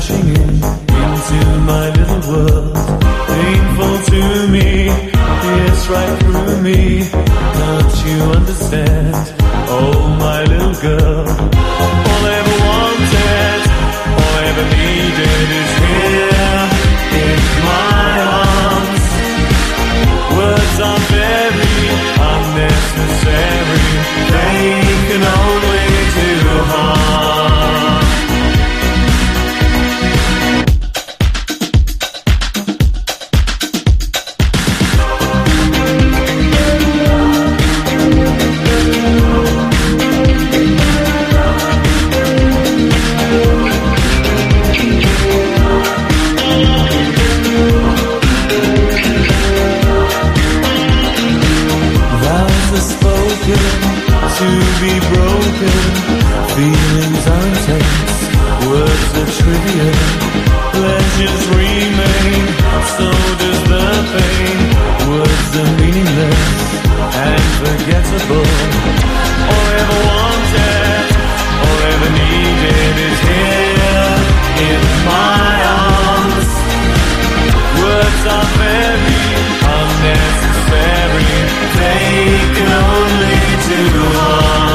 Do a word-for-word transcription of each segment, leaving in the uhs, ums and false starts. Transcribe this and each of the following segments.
rushing in into my little world. Painful to me, it's right through me. Don't you understand? Oh, my little girl. All I ever wanted, all I ever needed is here in my arms. Words are very unnecessary. They can only do harm. To be broken, feelings are intense, words are trivial, pleasures remain, so does the pain. Words are meaningless and forgettable. All I ever wanted, all I ever needed is here in my arms. Words are very unnecessary, they can only do harm.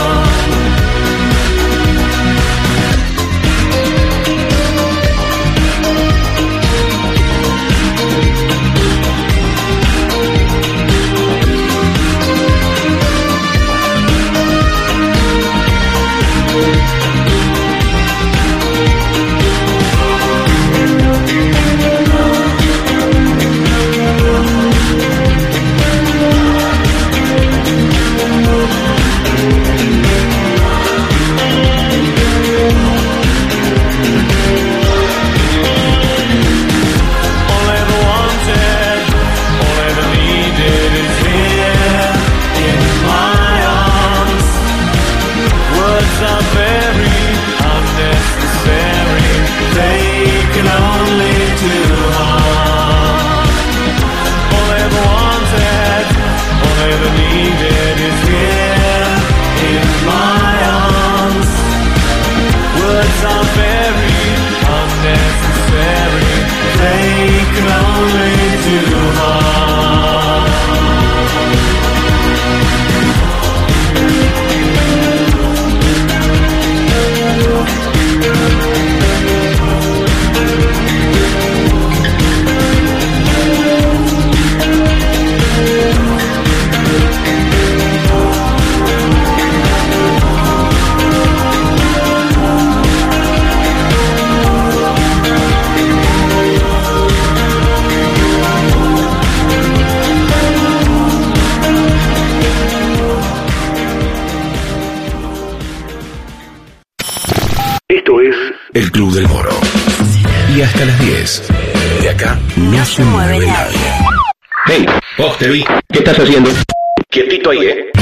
El Club del Moro. Y hasta las diez. De acá no se mueve nadie. Hey, vos te vi. ¿Qué estás haciendo? Quietito ahí, ¿eh?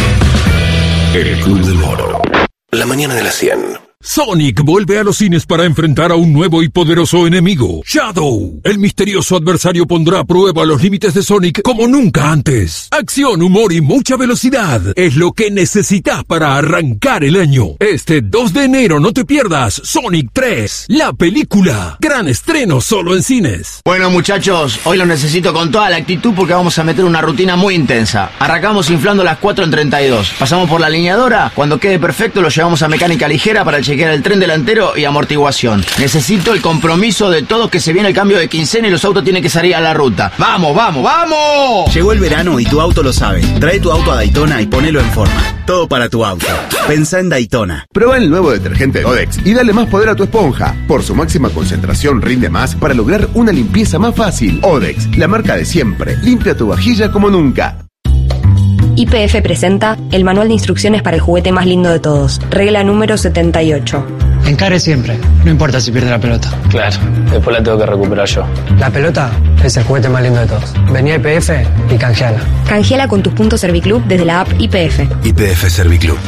El Club del Moro. La mañana de las cien. Sonic vuelve a los cines para enfrentar a un nuevo y poderoso enemigo, Shadow. El misterioso adversario pondrá a prueba los límites de Sonic como nunca antes. Acción, humor y mucha velocidad es lo que necesitas para arrancar el año. Este dos de enero no te pierdas Sonic tres, la película. Gran estreno solo en cines. Bueno, muchachos, hoy lo necesito con toda la actitud porque vamos a meter una rutina muy intensa. Arrancamos inflando las cuatro en treinta y dos. Pasamos por la alineadora. Cuando quede perfecto lo llevamos a mecánica ligera para el chequear el tren delantero y amortiguación. Necesito el compromiso de todos que se viene el cambio de quincena y los autos tienen que salir a la ruta. ¡Vamos, vamos, vamos! Llegó el verano y tu auto lo sabe. Trae tu auto a Daytona y ponelo en forma. Todo para tu auto. Pensá en Daytona. Prueba el nuevo detergente Odex y dale más poder a tu esponja. Por su máxima concentración rinde más para lograr una limpieza más fácil. Odex, la marca de siempre. Limpia tu vajilla como nunca. Y P F presenta el manual de instrucciones para el juguete más lindo de todos. Regla número setenta y ocho. Encare siempre, no importa si pierde la pelota. Claro, después la tengo que recuperar yo. La pelota es el juguete más lindo de todos. Vení a I P F y canjeala. Canjeala con tus puntos Serviclub desde la app I P F. I P F Serviclub.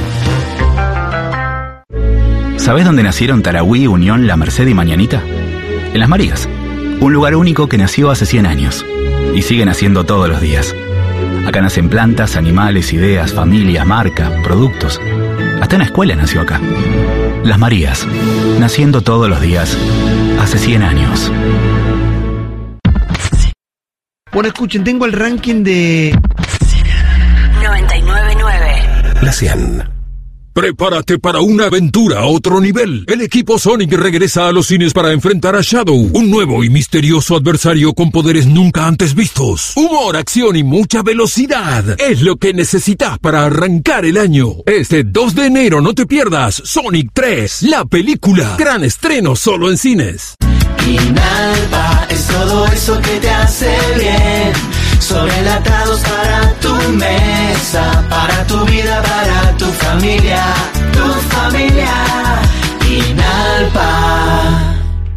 ¿Sabés dónde nacieron Tarahui, Unión, La Merced y Mañanita? En Las Marías. Un lugar único que nació hace cien años. Y sigue naciendo todos los días. Acá nacen plantas, animales, ideas, familias, marcas, productos. Hasta una escuela nació acá. Las Marías. naciendo todos los días hace cien años. Bueno, escuchen, tengo el ranking de noventa y nueve punto nueve. La cien. Prepárate para una aventura a otro nivel. El equipo Sonic regresa a los cines para enfrentar a Shadow, un nuevo y misterioso adversario con poderes nunca antes vistos. Humor, acción y mucha velocidad es lo que necesitas para arrancar el año. Este dos de enero no te pierdas Sonic tres, la película. Gran estreno solo en cines. Inalba es todo eso que te hace bien. Sobrelatados para tu mesa, para tu vida, para tu familia, tu familia. Inalba.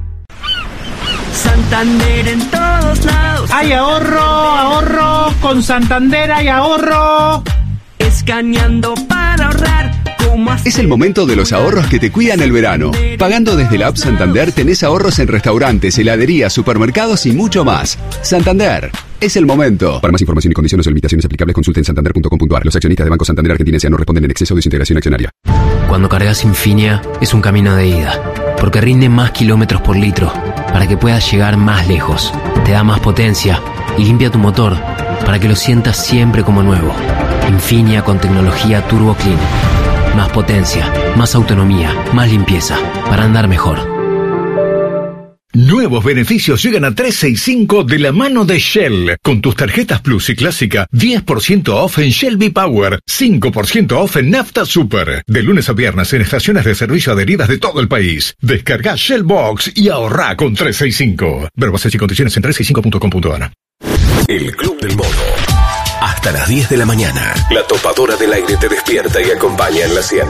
Santander en todos lados. Hay ahorro, ahorro. Con Santander hay ahorro. Escaneando para ahorrar. Es el momento de los ahorros que te cuidan el verano. Pagando desde la app Santander tenés ahorros en restaurantes, heladerías, supermercados y mucho más. Santander, es el momento. Para más información y condiciones o limitaciones aplicables, consulte en santander punto com punto a r. Los accionistas de Banco Santander Argentina S A no responden en exceso de su integración accionaria. Cuando cargas Infinia es un camino de ida, porque rinde más kilómetros por litro, para que puedas llegar más lejos. Te da más potencia y limpia tu motor, para que lo sientas siempre como nuevo. Infinia con tecnología Turbo Clean. Más potencia, más autonomía, más limpieza, para andar mejor. Nuevos beneficios llegan a trescientos sesenta y cinco de la mano de Shell. Con tus tarjetas Plus y Clásica, diez por ciento off en Shell V-Power, cinco por ciento off en Nafta Super. De lunes a viernes en estaciones de servicio adheridas de todo el país. Descarga Shell Box y ahorrá con trescientos sesenta y cinco. Ver bases y condiciones en trescientos sesenta y cinco punto com punto a r. El Club del Mono. Hasta las diez de la mañana. La topadora del aire te despierta y acompaña en la cien.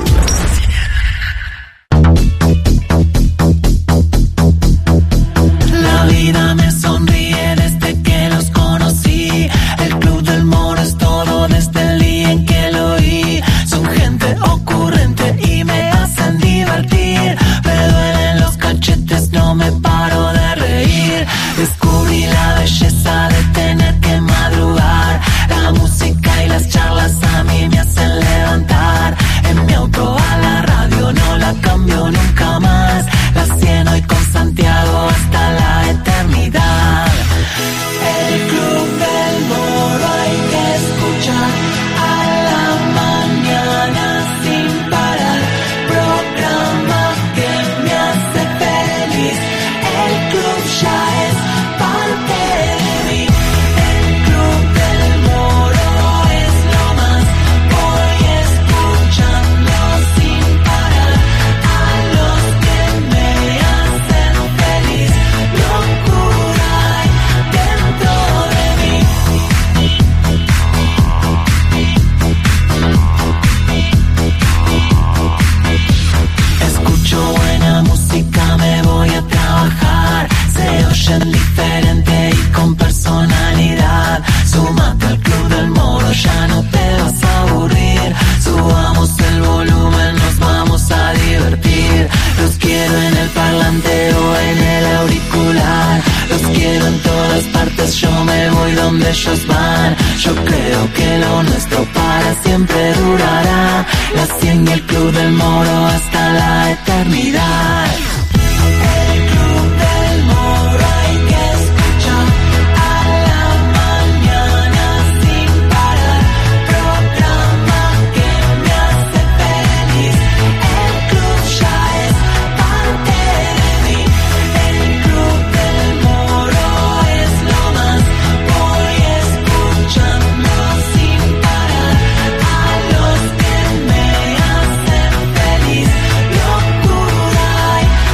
La vida me sonríe desde que los conocí. El Club del Moro es todo desde el día en que lo oí. Son gente ocurrente y me hacen divertir. Me duelen los cachetes, no me paro de reír. Descubrí la belleza de tener que madrugar. La música y las charlas a mí me hacen levantar. En mi auto a la radio no la cambio nunca más. La cien hoy con Santiago hasta la eternidad. El Club del Moro hay que escuchar a la mañana sin parar. Programa que me hace feliz. El club ya es parte de mí. El Club del Moro es lo más. Voy escuchando sin parar a los que me hacen feliz. Locura hay dentro de mí. Escucho buena música, me voy a trabajar. Se oyen diferente y con personalidad. Súmate al Club del Moro, ya no te vas a aburrir. Subamos el volumen, nos vamos a divertir. Los quiero en el parlante o en el auricular. Los quiero en todas partes, yo me voy donde ellos van. Yo creo que lo nuestro para siempre durará. La cien y el Club del Moro hasta la eternidad. El Club del Moro hay que escuchar a la mañana sin parar. Programa que me hace feliz. El club ya es parte de mí. El Club del Moro es lo más. Voy escuchando sin parar a los que me hacen feliz. Locura hay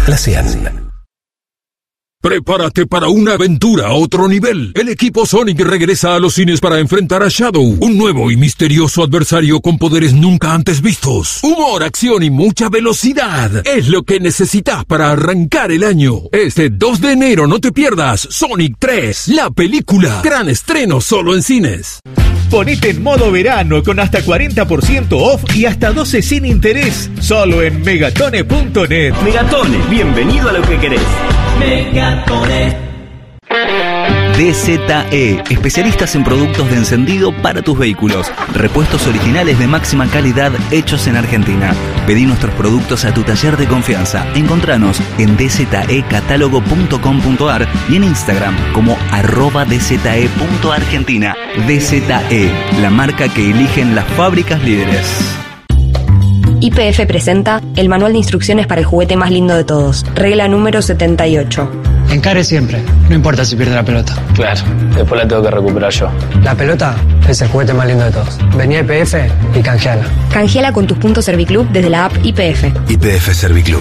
la cien. Prepárate para una aventura a otro nivel. El equipo Sonic regresa a los cines para enfrentar a Shadow, un nuevo y misterioso adversario con poderes nunca antes vistos. Humor, acción y mucha velocidad es lo que necesitas para arrancar el año. Este dos de enero no te pierdas Sonic tres, la película. Gran estreno solo en cines. Ponete en modo verano con hasta cuarenta por ciento off y hasta doce sin interés. Solo en megatone punto net. Megatone, bienvenido a lo que querés. Megatone. D Z E, especialistas en productos de encendido para tus vehículos. Repuestos originales de máxima calidad hechos en Argentina. Pedí nuestros productos a tu taller de confianza. Encontranos en d z e catálogo punto com punto a r y en Instagram como arroba d z e punto argentina. D Z E, la marca que eligen las fábricas líderes. Y P F presenta el manual de instrucciones para el juguete más lindo de todos. Regla número setenta y ocho. Encare siempre, no importa si pierde la pelota. Claro, después la tengo que recuperar yo. La pelota es el juguete más lindo de todos. Vení a I P F y canjeala. Canjeala con tus puntos Serviclub desde la app I P F. I P F Serviclub.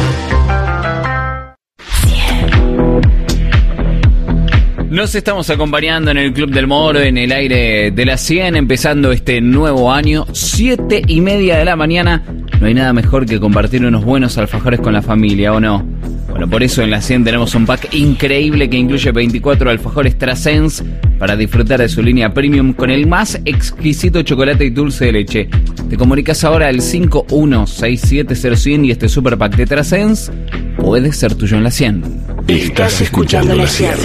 Nos estamos acompañando en el Club del Moro, en el aire de la cien, empezando este nuevo año, siete y media de la mañana. No hay nada mejor que compartir unos buenos alfajores con la familia, ¿o no? Bueno, por eso en la cien tenemos un pack increíble que incluye veinticuatro alfajores Trasens para disfrutar de su línea premium con el más exquisito chocolate y dulce de leche. Te comunicas ahora al cinco uno seis siete cero cien y este super pack de Trasens puede ser tuyo en la cien. Estás escuchando la cien.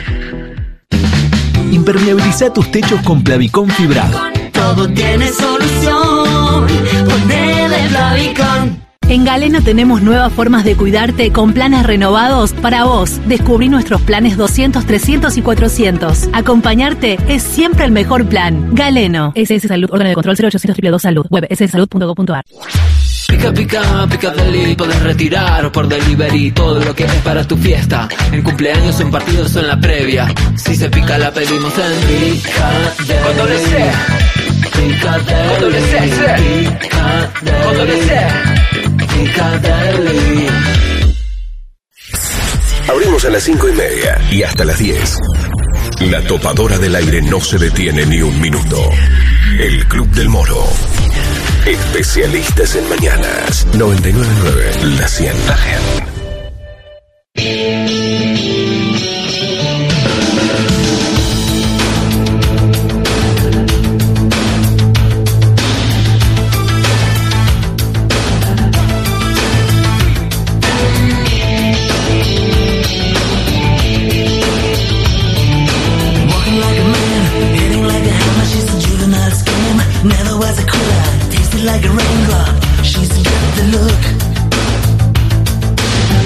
Impermeabiliza tus techos con Plavicón fibrado. Todo tiene solución. Ponele Plavicón. En Galeno tenemos nuevas formas de cuidarte con planes renovados para vos. Descubrí nuestros planes doscientos, trescientos y cuatrocientos. Acompañarte es siempre el mejor plan. Galeno. S S Salud, órgano de control cero ochocientos dos dos Salud. Web s s salud punto com punto a r. Pica, pica, pica deli, podés retirar por delivery todo lo que es para tu fiesta. En cumpleaños, en partidos o en la previa. Si se pica la pedimos en Pica Deli. Con doble C. Pica Deli. Con doble C, C. Pica Deli. Con doble C. Pica Deli. Abrimos a las cinco y media y hasta las diez. La topadora del aire no se detiene ni un minuto. El Club del Moro. Especialistas en mañanas. noventa y nueve punto nueve La cien. La cien. Like a raindrop, she's got the look.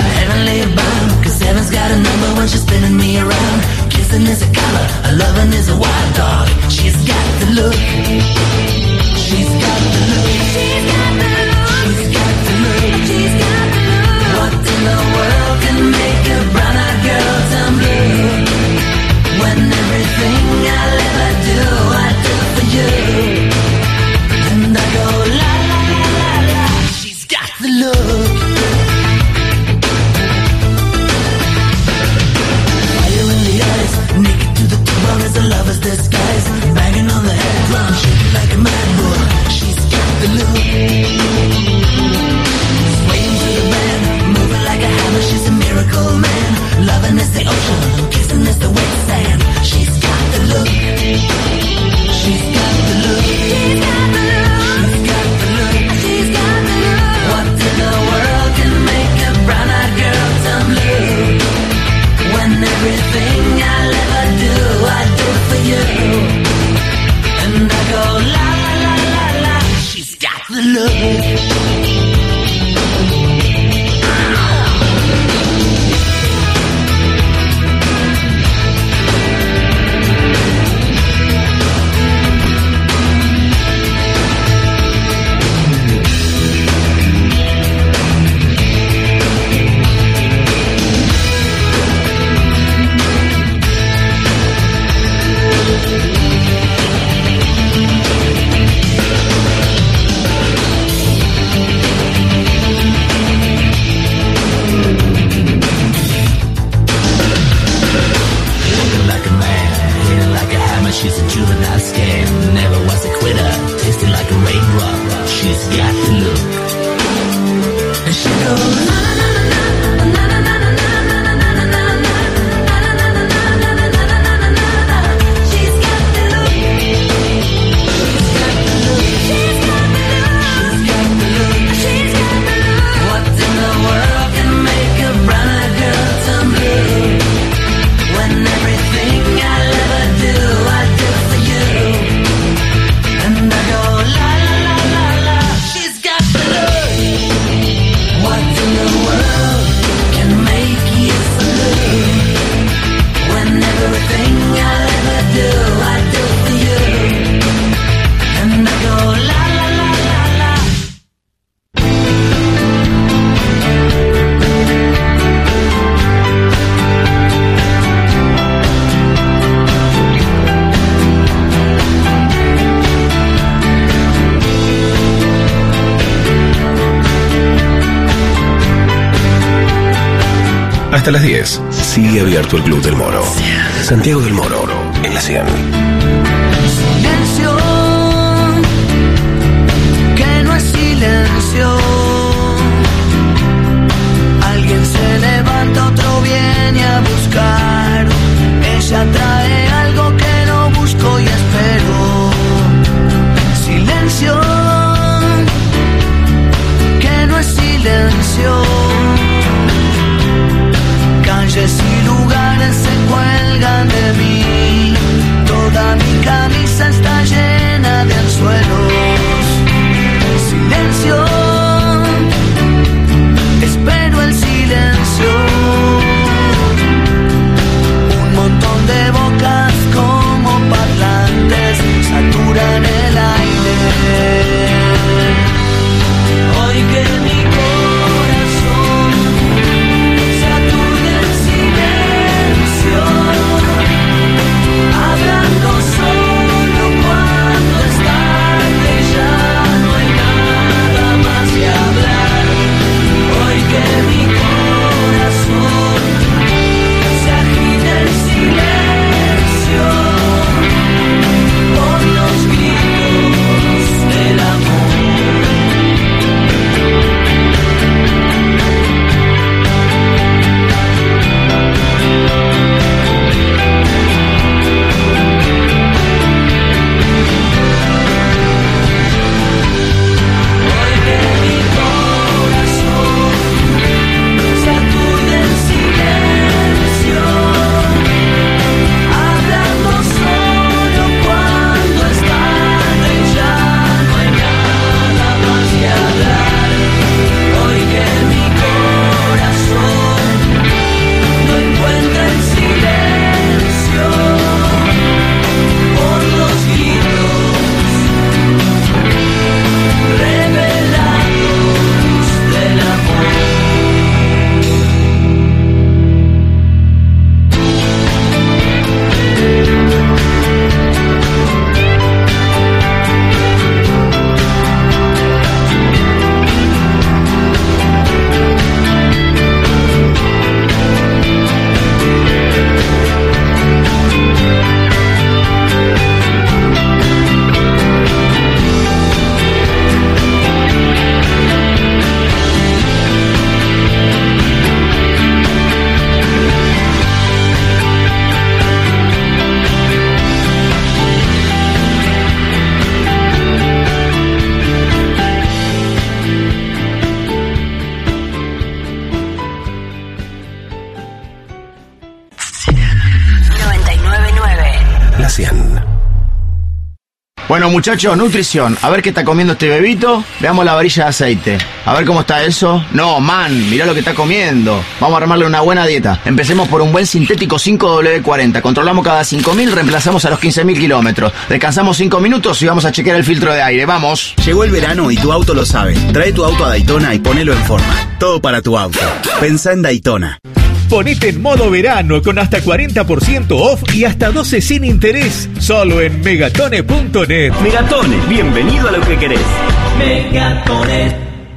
Hasta las diez. Sigue abierto el Club del Moro. Santiago del Moro, en la cien. Silencio, que no es silencio. Alguien se levanta, otro viene a buscar. Ella trae algo que no busco y espero. Silencio, que no es silencio. Calles y lugares se cuelgan de mí. Toda mi camisa está llena de anzuelos. Silencio, espero el silencio. Un montón de bocas como parlantes saturan el aire. Hoy que mi corazón se aturde en silencio, hablando solo cuando es tarde, ya no hay nada más que hablar. Hoy que mi corazón se agita en silencio por los gritos del amor. Hoy que mi corazón se aturde en silencio, hablando solo cuando es tarde, ya no hay nada más que hablar. Hoy que mi corazón no encuentra el silencio por los gritos revelados del amor. noventa y nueve punto nueve. La cien. Bueno, muchachos, nutrición. A ver qué está comiendo este bebito. Veamos la varilla de aceite. A ver cómo está eso. No, man, mirá lo que está comiendo. Vamos a armarle una buena dieta. Empecemos por un buen sintético cinco W cuarenta. Controlamos cada cinco mil, reemplazamos a los quince mil kilómetros. Descansamos cinco minutos y vamos a chequear el filtro de aire. Vamos. Llegó el verano y tu auto lo sabe. Trae tu auto a Daytona y ponelo en forma. Todo para tu auto. Pensá en Daytona. Ponete en modo verano con hasta cuarenta por ciento off y hasta doce sin interés. Solo en megatone punto net. Megatone, bienvenido a lo que querés. Megatone.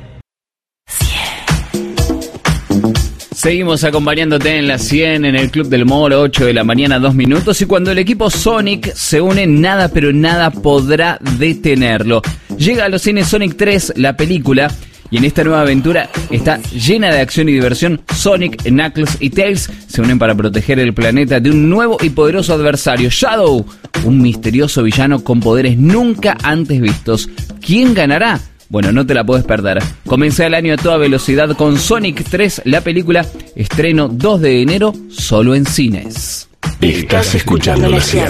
Seguimos acompañándote en la cien, en el Club del Moro, ocho de la mañana, dos minutos. Y cuando el equipo Sonic se une, nada pero nada podrá detenerlo. Llega a los cines Sonic tres, la película. Y en esta nueva aventura está llena de acción y diversión. Sonic, Knuckles y Tails se unen para proteger el planeta de un nuevo y poderoso adversario, Shadow, un misterioso villano con poderes nunca antes vistos. ¿Quién ganará? Bueno, no te la puedes perder. Comienza el año a toda velocidad con Sonic tres, la película. Estreno dos de enero, solo en cines. Estás escuchando la cien.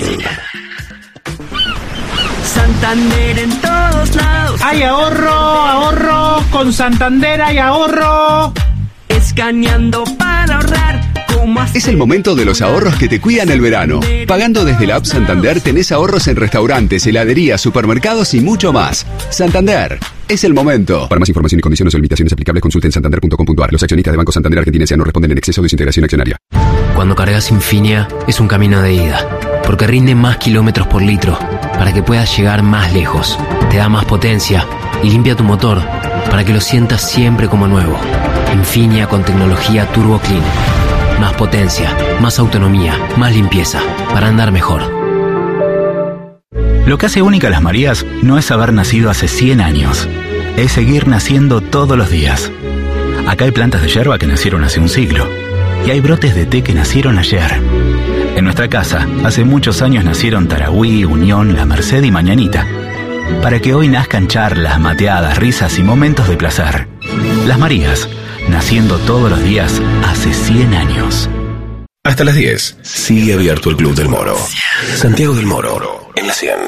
Santander en todos lados. Hay ahorro, ahorro, con Santander hay ahorro. Escaneando para ahorrar. Es el momento de los ahorros que te cuidan el verano. Pagando desde la app Santander tenés ahorros en restaurantes, heladerías, supermercados y mucho más. Santander, es el momento. Para más información y condiciones o limitaciones aplicables, consulte en santander punto com punto a r. Los accionistas de Banco Santander Argentina S A no responden en exceso de su integración accionaria. Cuando cargas Infinia es un camino de ida, porque rinde más kilómetros por litro, para que puedas llegar más lejos. Te da más potencia y limpia tu motor, para que lo sientas siempre como nuevo. Infinia con tecnología Turbo Clean. Más potencia, más autonomía, más limpieza, para andar mejor. Lo que hace única a Las Marías no es haber nacido hace cien años, es seguir naciendo todos los días. Acá hay plantas de yerba que nacieron hace un siglo, y hay brotes de té que nacieron ayer. En nuestra casa, hace muchos años nacieron Tarahui, Unión, La Merced y Mañanita, para que hoy nazcan charlas, mateadas, risas y momentos de placer. Las Marías, naciendo todos los días hace cien años. Hasta las diez. Sigue abierto el Club del Moro. Santiago del Moro, en la cien.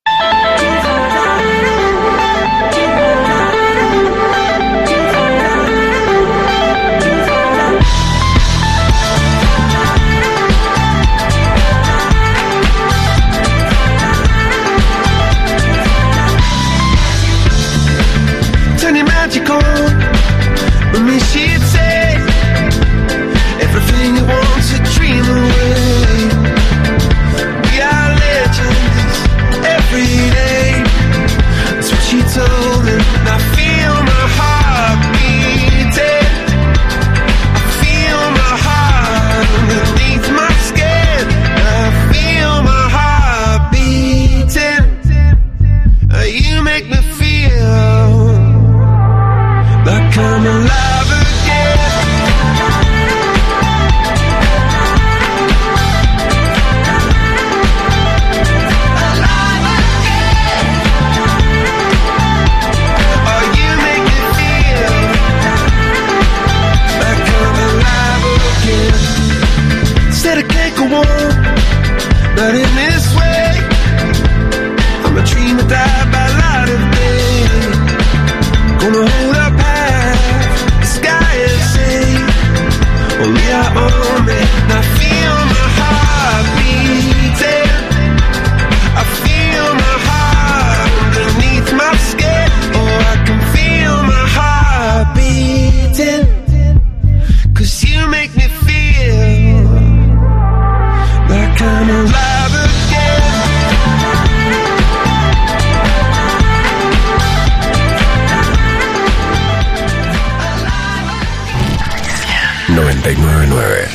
noventa y nueve punto nueve.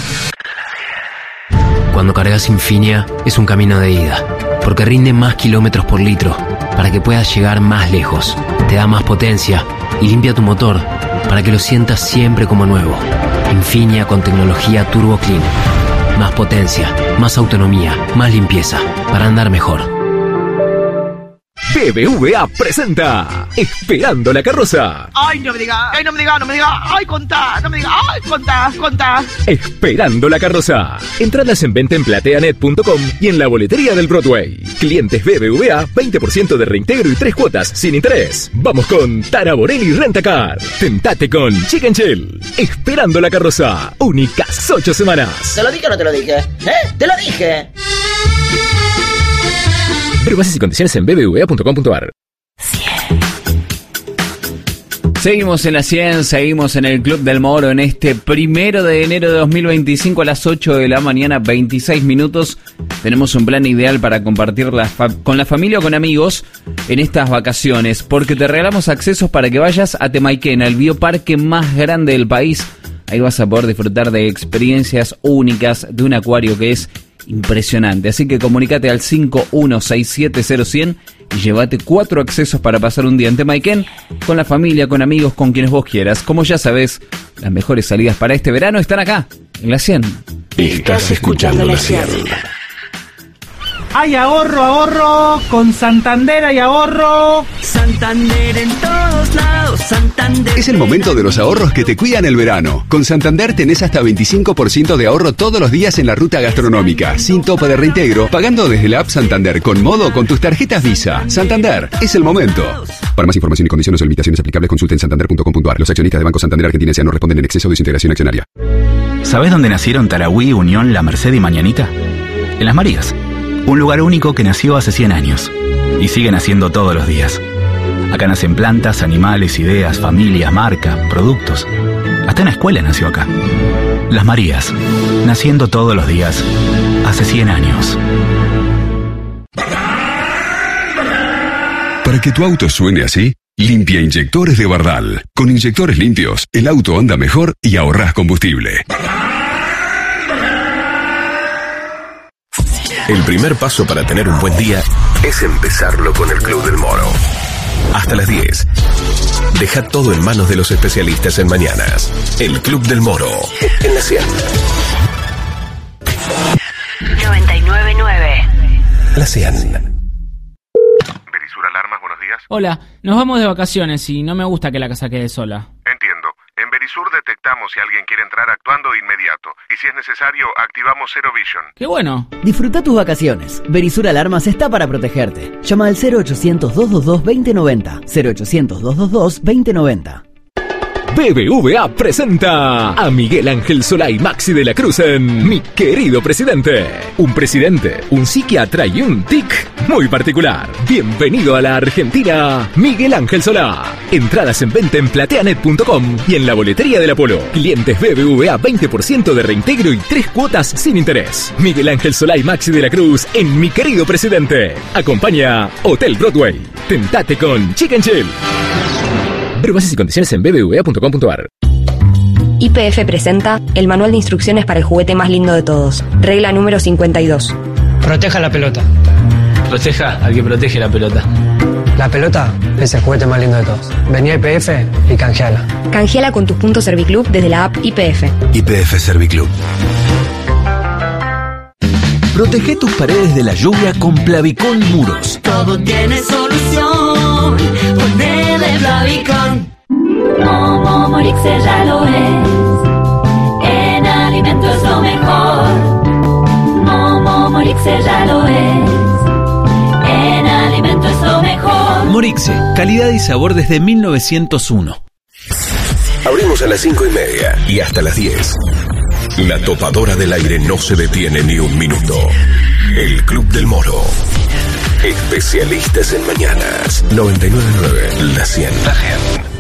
Cuando cargas Infinia es un camino de ida, porque rinde más kilómetros por litro, para que puedas llegar más lejos. Te da más potencia y limpia tu motor, para que lo sientas siempre como nuevo. Infinia con tecnología Turbo Clean. Más potencia, más autonomía, más limpieza, para andar mejor. B B V A presenta Esperando la Carroza. Ay, no me diga, ay, no me diga, no me diga, ay, contá, no me diga, ay, contá, contá. Esperando la Carroza. Entradas en venta en plateanet punto com y en la boletería del Broadway. Clientes B B V A, veinte por ciento de reintegro y tres cuotas sin interés. Vamos con Tara Borelli Rentacar. Tentate con Chicken Chill. Esperando la Carroza. Únicas ocho semanas. ¿Te lo dije o no te lo dije? ¿Eh? ¡Te lo dije! Pero bases y condiciones en b b v a punto com punto a r. Seguimos en la cien, seguimos en el Club del Moro en este primero de enero de dos mil veinticinco a las ocho de la mañana, veintiséis minutos. Tenemos un plan ideal para compartir la fa- con la familia o con amigos en estas vacaciones, porque te regalamos accesos para que vayas a Temaiken, al bioparque más grande del país. Ahí vas a poder disfrutar de experiencias únicas, de un acuario que es impresionante. Así que comunícate al cinco uno seis siete cero cien y llévate cuatro accesos para pasar un día en Temaiken con la familia, con amigos, con quienes vos quieras. Como ya sabés, las mejores salidas para este verano están acá, en la cien. Estás escuchando la cien. Hay ahorro, ahorro, con Santander hay ahorro. Santander en todos lados, Santander. Es el momento de los ahorros que te cuidan el verano. Con Santander tenés hasta veinticinco por ciento de ahorro todos los días en la ruta gastronómica, sin tope de reintegro, pagando desde la app Santander con modo con tus tarjetas Visa. Santander, es el momento. Para más información y condiciones o limitaciones aplicables, consulta en santander punto com punto a r. Los accionistas de Banco Santander Argentina S A no responden en exceso de su integración accionaria. ¿Sabés dónde nacieron Tarahui, Unión, La Merced y Mañanita? En Las Marías. Un lugar único que nació hace cien años y sigue naciendo todos los días. Acá nacen plantas, animales, ideas, familias, marcas, productos. Hasta una escuela nació acá. Las Marías, naciendo todos los días hace cien años. Para que tu auto suene así, limpia inyectores de Bardal. Con inyectores limpios, el auto anda mejor y ahorrás combustible. El primer paso para tener un buen día es empezarlo con el Club del Moro. Hasta las diez. Deja todo en manos de los especialistas en mañanas. El Club del Moro, en la cien. noventa y nueve punto nueve. La cien. Berisur Alarmas, buenos días. Hola, nos vamos de vacaciones y no me gusta que la casa quede sola. Entiendo. En Berisur detectamos si alguien quiere entrar actuando de inmediato. Y si es necesario, activamos Zero Vision. ¡Qué bueno! Disfruta tus vacaciones. Berisur Alarmas está para protegerte. Llama al cero ochocientos, doscientos veintidós, veinte noventa. cero ochocientos, doscientos veintidós, veinte noventa. B B V A presenta a Miguel Ángel Solá y Maxi de la Cruz en Mi Querido Presidente. Un presidente, un psiquiatra y un tic muy particular. Bienvenido a la Argentina, Miguel Ángel Solá. Entradas en venta en plateanet punto com y en la boletería del Apolo. Clientes B B V A veinte por ciento de reintegro y tres cuotas sin interés. Miguel Ángel Solá y Maxi de la Cruz en Mi Querido Presidente. Acompaña Hotel Broadway. Tentate con Chicken Chill. Ver bases y condiciones en b b v a punto com punto a r. Y P F presenta el manual de instrucciones para el juguete más lindo de todos. Regla número cincuenta y dos. Proteja la pelota. Proteja al que protege la pelota. La pelota es el juguete más lindo de todos. Vení a I P F y canjeala. Canjeala con tus puntos Serviclub desde la app I P F. I P F Serviclub. Protege tus paredes de la lluvia con Plavicón Muros. Todo tiene solución. Ponele Plavicón. Momo Morixe ya lo es. En alimento es lo mejor. Momo Morixe ya lo es. En alimento es lo mejor. Morixe, calidad y sabor desde mil novecientos uno. Abrimos a las cinco y media y hasta las diez. La topadora del aire no se detiene ni un minuto. El Club del Moro. Especialistas en mañanas. noventa y nueve punto nueve. La cien. La cien.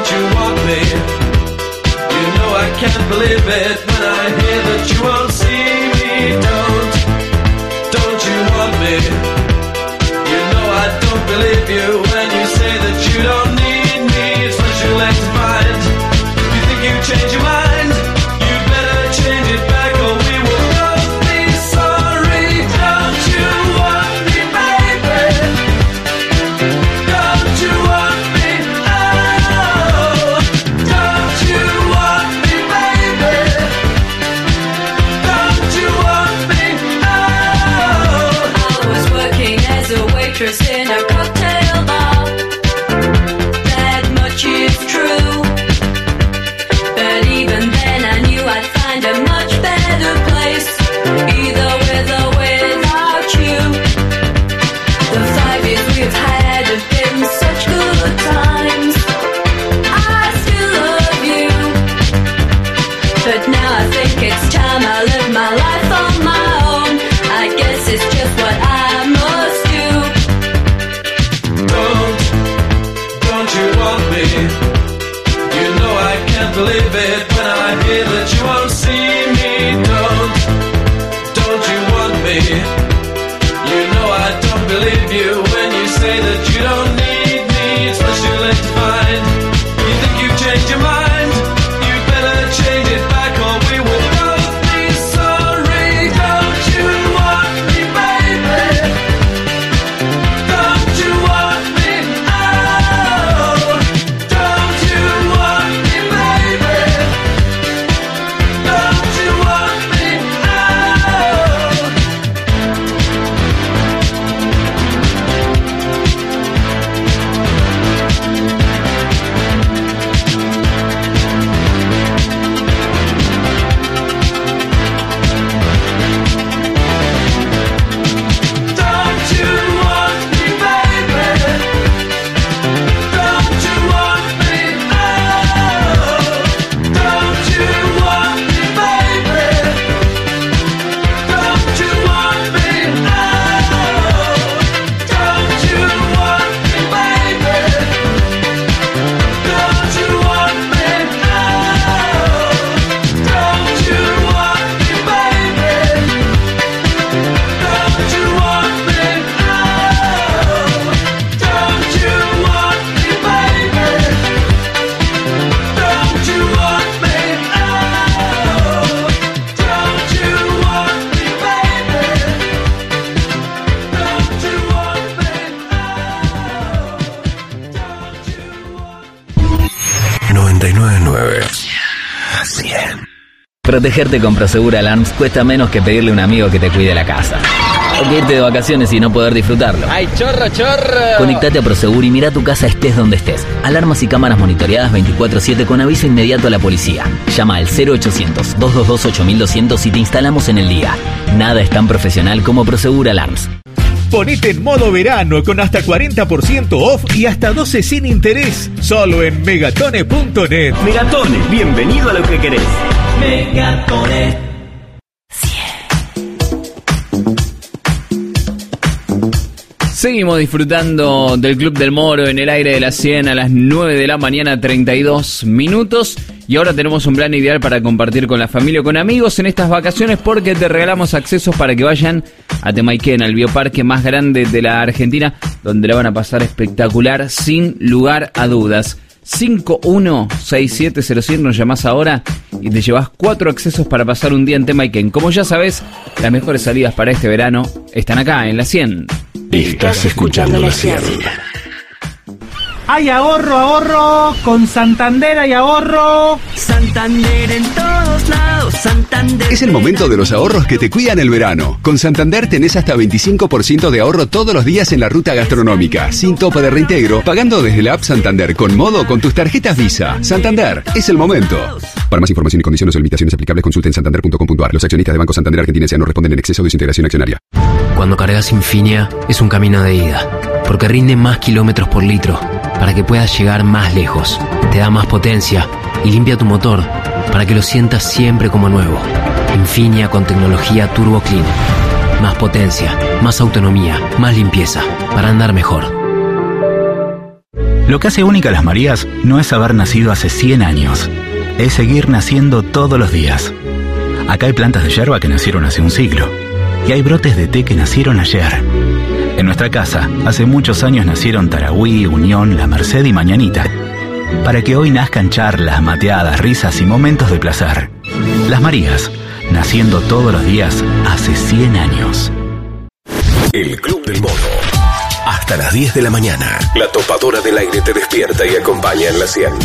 Believe it when I hear that you won't see when you say that you don't need me. It's what you like to find. You think you change your mind, you'd better change it back or we will both be sorry. Don't you want me, baby? Don't you want me? Oh, don't you want me, baby? Don't you want me? Oh, I was working as a waitress in a cocktail bar. That much is true. But even then I knew I'd find a much better place, either with or without you. The five years we've had have been such good times. I still love you, but now I think it's time I live my life on my own. I guess it's just what I must do. Don't, don't you want me? You know I can't believe it when I hear that you won't see me. Don't, don't you want me? You know I don't believe you when you say that you don't need me. It's what you like to find. You think you've changed your mind, you'd better change it back or we will both be sorry. Don't you want me, baby? Don't you want me? Oh, don't you want me, baby? Don't you want me? Oh. Don't you want me, baby? Don't you want me? Oh, don't you want me, baby? Don't you want me? Oh, don't you want me, baby? Don't you want me? Oh, don't you want me, baby? Don't you want me? Oh, don't you want me, baby? Don't you want me? Oh, don't you want me, baby? Don't you want me? noventa y nueve punto nueve. cien. Protegerte con Prosegur Alarms cuesta menos que pedirle a un amigo que te cuide la casa. O que irte de vacaciones y no poder disfrutarlo. ¡Ay, chorro, chorro! Conectate a Prosegur y mira tu casa estés donde estés. Alarmas y cámaras monitoreadas veinticuatro siete con aviso inmediato a la policía. Llama al cero ochocientos, dos dos dos, ocho mil doscientos y te instalamos en el día. Nada es tan profesional como Prosegur Alarms. Ponete en modo verano con hasta cuarenta por ciento off y hasta doce sin interés. Solo en megatone punto net. Megatone, bienvenido a lo que querés. Megatone. Seguimos disfrutando del Club del Moro en el aire de la cien a las nueve de la mañana, treinta y dos minutos. Y ahora tenemos un plan ideal para compartir con la familia o con amigos en estas vacaciones, porque te regalamos accesos para que vayan a Temayquén, al bioparque más grande de la Argentina, donde la van a pasar espectacular sin lugar a dudas. cinco uno seis siete cero cien, nos llamás ahora y te llevas cuatro accesos para pasar un día en Temayquén. Como ya sabes, las mejores salidas para este verano están acá en la cien. Estás escuchando la cien. Hay ahorro, ahorro, con Santander hay ahorro. Santander en todos lados, Santander. Es el momento de los ahorros que te cuidan el verano. Con Santander tenés hasta veinticinco por ciento de ahorro todos los días en la ruta gastronómica, sin tope de reintegro, pagando desde la app Santander con modo con tus tarjetas Visa. Santander, es el momento. Para más información y condiciones o limitaciones aplicables, consulte en santander punto com punto a r. Los accionistas de Banco Santander Argentina S A no responden en exceso de su integración accionaria. Cuando cargas Infinia es un camino de ida, porque rinde más kilómetros por litro, para que puedas llegar más lejos. Te da más potencia y limpia tu motor, para que lo sientas siempre como nuevo. Infinia con tecnología Turbo Clean. Más potencia, más autonomía, más limpieza, para andar mejor. Lo que hace única a las Marías no es haber nacido hace cien años, es seguir naciendo todos los días. Acá hay plantas de yerba que nacieron hace un siglo, y hay brotes de té que nacieron ayer. En nuestra casa, hace muchos años nacieron Tarahui, Unión, La Merced y Mañanita, para que hoy nazcan charlas, mateadas, risas y momentos de placer. Las Marías, naciendo todos los días hace cien años. El Club del Mono. Hasta las diez de la mañana. La topadora del aire te despierta y acompaña en la cien.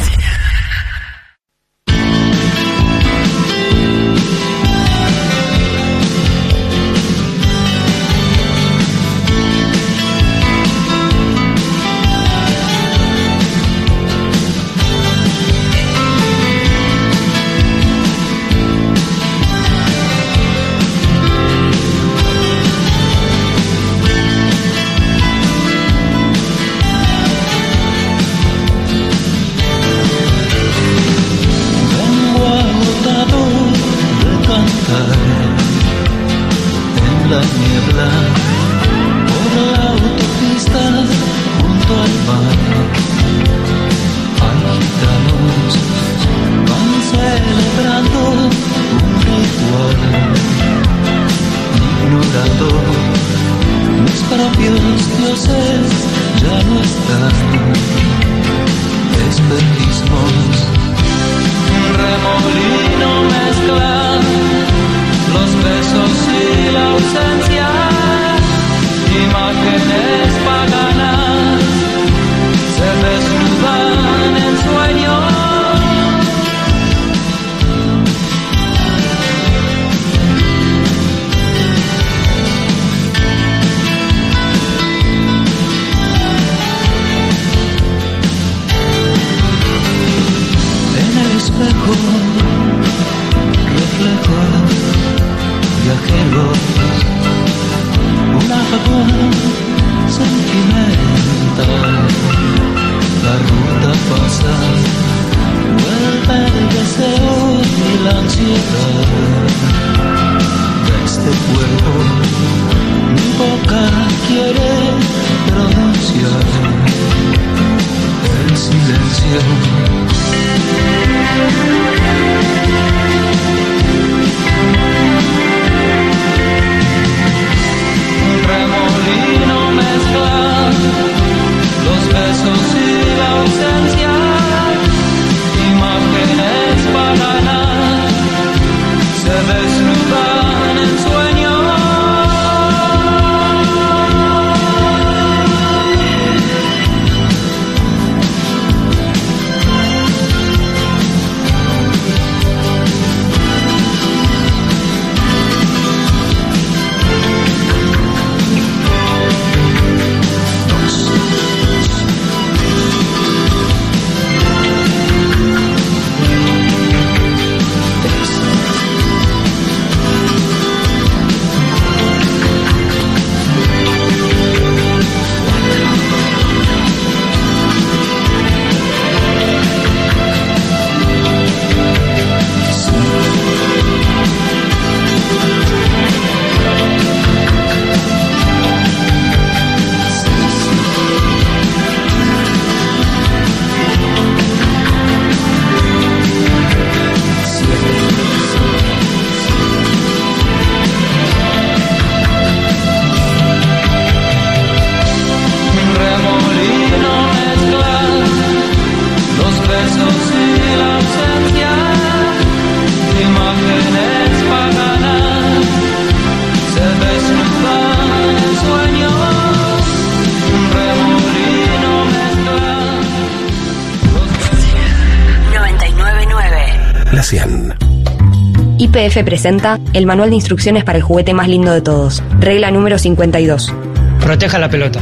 Y P F presenta el manual de instrucciones para el juguete más lindo de todos. Regla número cincuenta y dos. Proteja la pelota.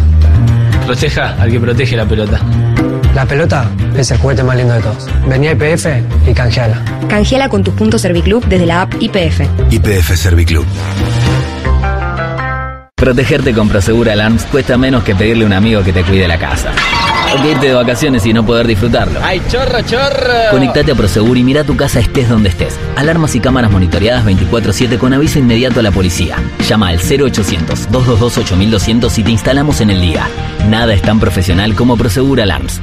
Proteja al que protege la pelota. La pelota es el juguete más lindo de todos. Vení a I P F y canjeala. Canjeala con tus puntos Serviclub desde la app I P F. I P F Serviclub. Protegerte con Prosegur Alarms cuesta menos que pedirle a un amigo que te cuide la casa. O que irte de vacaciones y no poder disfrutarlo. ¡Ay, chorro, chorro! Conectate a Prosegur y mira tu casa estés donde estés. Alarmas y cámaras monitoreadas veinticuatro siete con aviso inmediato a la policía. Llama al cero ochocientos, dos dos dos, ocho mil doscientos y te instalamos en el día. Nada es tan profesional como Prosegur Alarms.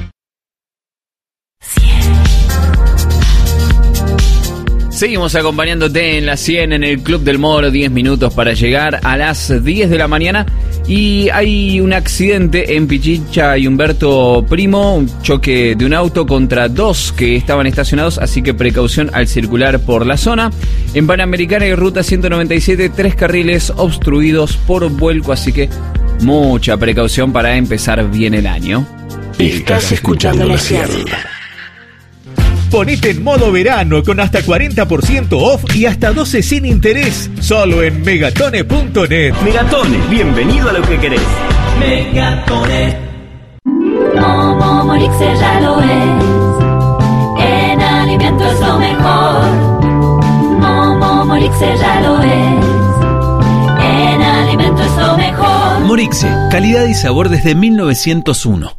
Seguimos acompañándote en la cien en el Club del Moro, diez minutos para llegar a las diez de la mañana. Y hay un accidente en Pichincha y Humberto Primo, un choque de un auto contra dos que estaban estacionados, así que precaución al circular por la zona. En Panamericana y Ruta ciento noventa y siete, tres carriles obstruidos por vuelco, así que mucha precaución para empezar bien el año. Estás escuchando la cien. Ponete en modo verano con hasta cuarenta por ciento off y hasta doce sin interés, solo en megatone punto net. Megatone, bienvenido a lo que querés. Megatone. Momo Morixe ya lo es. En alimento es lo mejor. Momo Morixe ya lo es. En alimento es lo mejor. Morixe, calidad y sabor desde mil novecientos uno.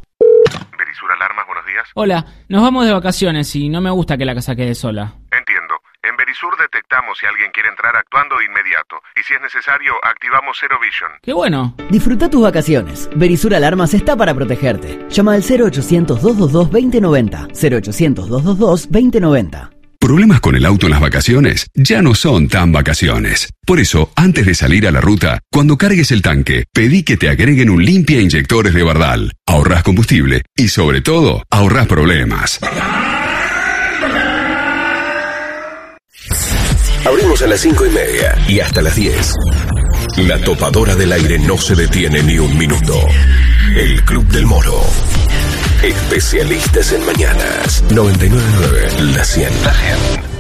Hola, nos vamos de vacaciones y no me gusta que la casa quede sola. Entiendo. En Verisur detectamos si alguien quiere entrar actuando de inmediato. Y si es necesario, activamos Zero Vision. ¡Qué bueno! Disfruta tus vacaciones. Verisur Alarmas está para protegerte. Llama al cero ochocientos, doscientos veintidós, veinte noventa. cero ochocientos, doscientos veintidós, veinte noventa. Problemas con el auto en las vacaciones ya no son tan vacaciones. Por eso, antes de salir a la ruta, cuando cargues el tanque, pedí que te agreguen un limpia inyectores de Bardal. Ahorrás combustible y, sobre todo, ahorrás problemas. Abrimos a las cinco y media y hasta las diez. La topadora del aire no se detiene ni un minuto. El Club del Moro. Especialistas en mañanas. noventa y nueve punto nueve, La cien.